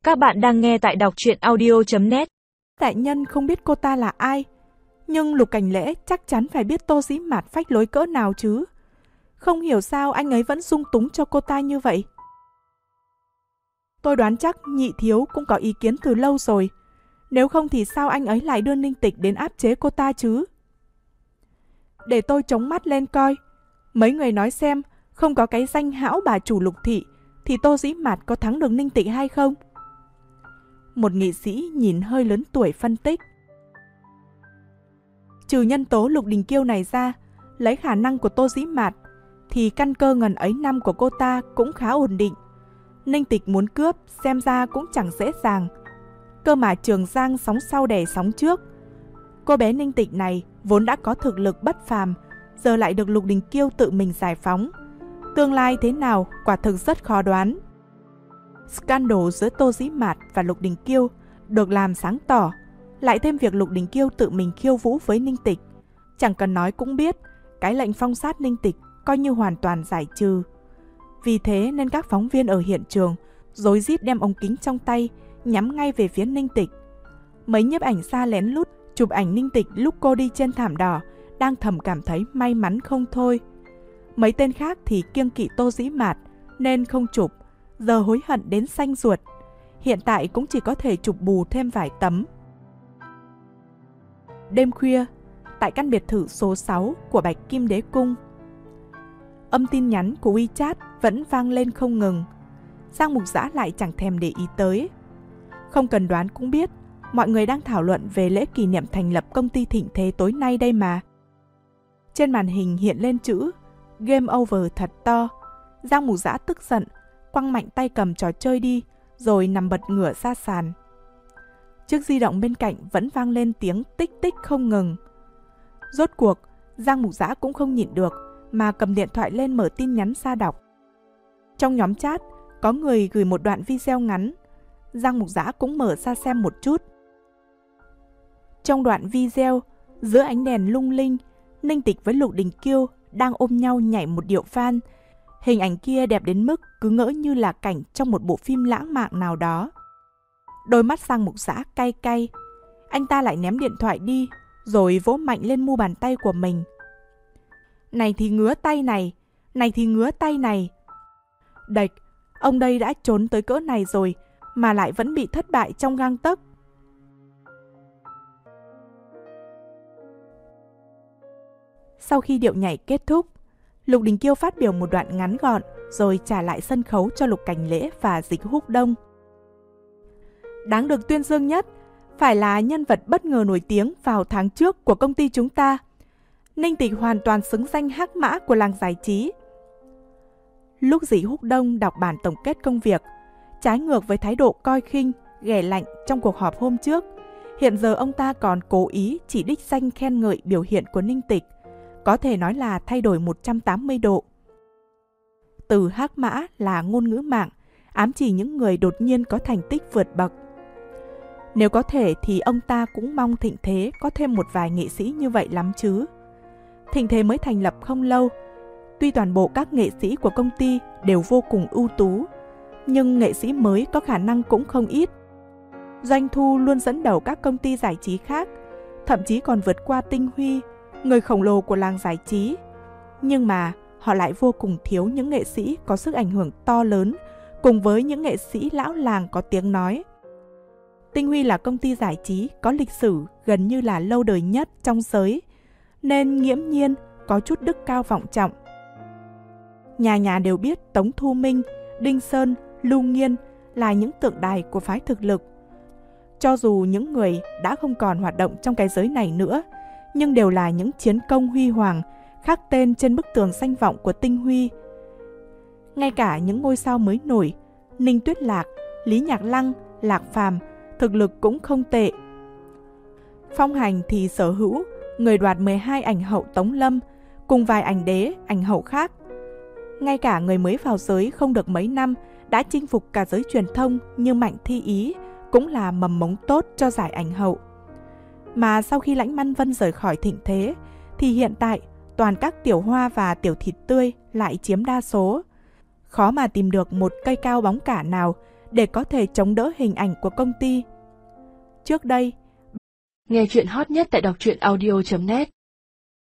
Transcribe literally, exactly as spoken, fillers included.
Các bạn đang nghe tại đọc truyện audio chấm net. Đại nhân không biết cô ta là ai, nhưng Lục Cảnh Lễ chắc chắn phải biết Tô Dĩ Mạt phách lối cỡ nào chứ. Không hiểu sao anh ấy vẫn dung túng cho cô ta như vậy. Tôi đoán chắc nhị thiếu cũng có ý kiến từ lâu rồi. Nếu không thì sao anh ấy lại đưa Ninh Tịch đến áp chế cô ta chứ? Để tôi chống mắt lên coi. Mấy người nói xem, không có cái danh hão bà chủ Lục thị thì Tô Dĩ Mạt có thắng được Ninh Tịch hay không? Một nghị sĩ nhìn hơi lớn tuổi phân tích. Trừ nhân tố Lục Đình Kiêu này ra, lấy khả năng của Tô Dĩ Mạt thì căn cơ ngần ấy năm của cô ta cũng khá ổn định. Ninh Tịch muốn cướp xem ra cũng chẳng dễ dàng. Cơ mà Trường Giang sóng sau đẻ sóng trước. Cô bé Ninh Tịch này vốn đã có thực lực bất phàm, giờ lại được Lục Đình Kiêu tự mình giải phóng. Tương lai thế nào quả thực rất khó đoán. Scandal giữa Tô Dĩ Mạt và Lục Đình Kiêu được làm sáng tỏ, lại thêm việc Lục Đình Kiêu tự mình khiêu vũ với Ninh Tịch. Chẳng cần nói cũng biết, cái lệnh phong sát Ninh Tịch coi như hoàn toàn giải trừ. Vì thế nên các phóng viên ở hiện trường rối rít đem ống kính trong tay nhắm ngay về phía Ninh Tịch. Mấy nhiếp ảnh gia lén lút chụp ảnh Ninh Tịch lúc cô đi trên thảm đỏ đang thầm cảm thấy may mắn không thôi. Mấy tên khác thì kiêng kỵ Tô Dĩ Mạt nên không chụp, giờ hối hận đến xanh ruột. Hiện tại cũng chỉ có thể chụp bù thêm vài tấm. Đêm khuya, tại căn biệt thự số sáu của Bạch Kim Đế Cung, âm tin nhắn của WeChat vẫn vang lên không ngừng. Giang Mục Dã lại chẳng thèm để ý tới. Không cần đoán cũng biết, mọi người đang thảo luận về lễ kỷ niệm thành lập công ty Thịnh Thế tối nay đây mà. Trên màn hình hiện lên chữ Game Over thật to. Giang Mục Dã tức giận, quăng mạnh tay cầm trò chơi đi, rồi nằm bật ngửa ra sàn. Chiếc di động bên cạnh vẫn vang lên tiếng tích tích không ngừng. Rốt cuộc, Giang Mục Dã cũng không nhịn được, mà cầm điện thoại lên mở tin nhắn ra đọc. Trong nhóm chat, có người gửi một đoạn video ngắn. Giang Mục Dã cũng mở ra xem một chút. Trong đoạn video, giữa ánh đèn lung linh, Ninh Tịch với Lục Đình Kiêu đang ôm nhau nhảy một điệu van. Hình ảnh kia đẹp đến mức cứ ngỡ như là cảnh trong một bộ phim lãng mạn nào đó. Đôi mắt Giang Mục Dã cay cay. Anh ta lại ném điện thoại đi, rồi vỗ mạnh lên mu bàn tay của mình. Này thì ngứa tay này, này thì ngứa tay này. Đệch, ông đây đã trốn tới cỡ này rồi mà lại vẫn bị thất bại trong gang tấc. Sau khi điệu nhảy kết thúc, Lục Đình Kiêu phát biểu một đoạn ngắn gọn rồi trả lại sân khấu cho Lục Cảnh Lễ và Dịch Húc Đông. Đáng được tuyên dương nhất phải là nhân vật bất ngờ nổi tiếng vào tháng trước của công ty chúng ta. Ninh Tịch hoàn toàn xứng danh hắc mã của làng giải trí. Lúc Dịch Húc Đông đọc bản tổng kết công việc, trái ngược với thái độ coi khinh, ghẻ lạnh trong cuộc họp hôm trước, hiện giờ ông ta còn cố ý chỉ đích danh khen ngợi biểu hiện của Ninh Tịch, có thể nói là thay đổi một trăm tám mươi độ. Từ hắc mã là ngôn ngữ mạng, ám chỉ những người đột nhiên có thành tích vượt bậc. Nếu có thể thì ông ta cũng mong Thịnh Thế có thêm một vài nghệ sĩ như vậy lắm chứ. Thịnh Thế mới thành lập không lâu, tuy toàn bộ các nghệ sĩ của công ty đều vô cùng ưu tú, nhưng nghệ sĩ mới có khả năng cũng không ít. Doanh thu luôn dẫn đầu các công ty giải trí khác, thậm chí còn vượt qua Tinh Huy, người khổng lồ của làng giải trí. Nhưng mà họ lại vô cùng thiếu những nghệ sĩ có sức ảnh hưởng to lớn, cùng với những nghệ sĩ lão làng có tiếng nói. Tinh Huy là công ty giải trí có lịch sử gần như là lâu đời nhất trong giới, nên nghiễm nhiên có chút đức cao vọng trọng. Nhà nhà đều biết Tống Thu Minh, Đinh Sơn, Lưu Nghiên là những tượng đài của phái thực lực. Cho dù những người đã không còn hoạt động trong cái giới này nữa, nhưng đều là những chiến công huy hoàng, khắc tên trên bức tường danh vọng của Tinh Huy. Ngay cả những ngôi sao mới nổi, Ninh Tuyết Lạc, Lý Nhạc Lăng, Lạc Phàm, thực lực cũng không tệ. Phong Hành thì sở hữu người đoạt mười hai ảnh hậu Tống Lâm, cùng vài ảnh đế, ảnh hậu khác. Ngay cả người mới vào giới không được mấy năm đã chinh phục cả giới truyền thông như Mạnh Thi Ý cũng là mầm mống tốt cho giải ảnh hậu. Mà sau khi Lãnh Măn Vân rời khỏi Thịnh Thế thì hiện tại toàn các tiểu hoa và tiểu thịt tươi lại chiếm đa số. Khó mà tìm được một cây cao bóng cả nào để có thể chống đỡ hình ảnh của công ty. Trước đây, nghe chuyện hot nhất tại đọc truyện audio chấm net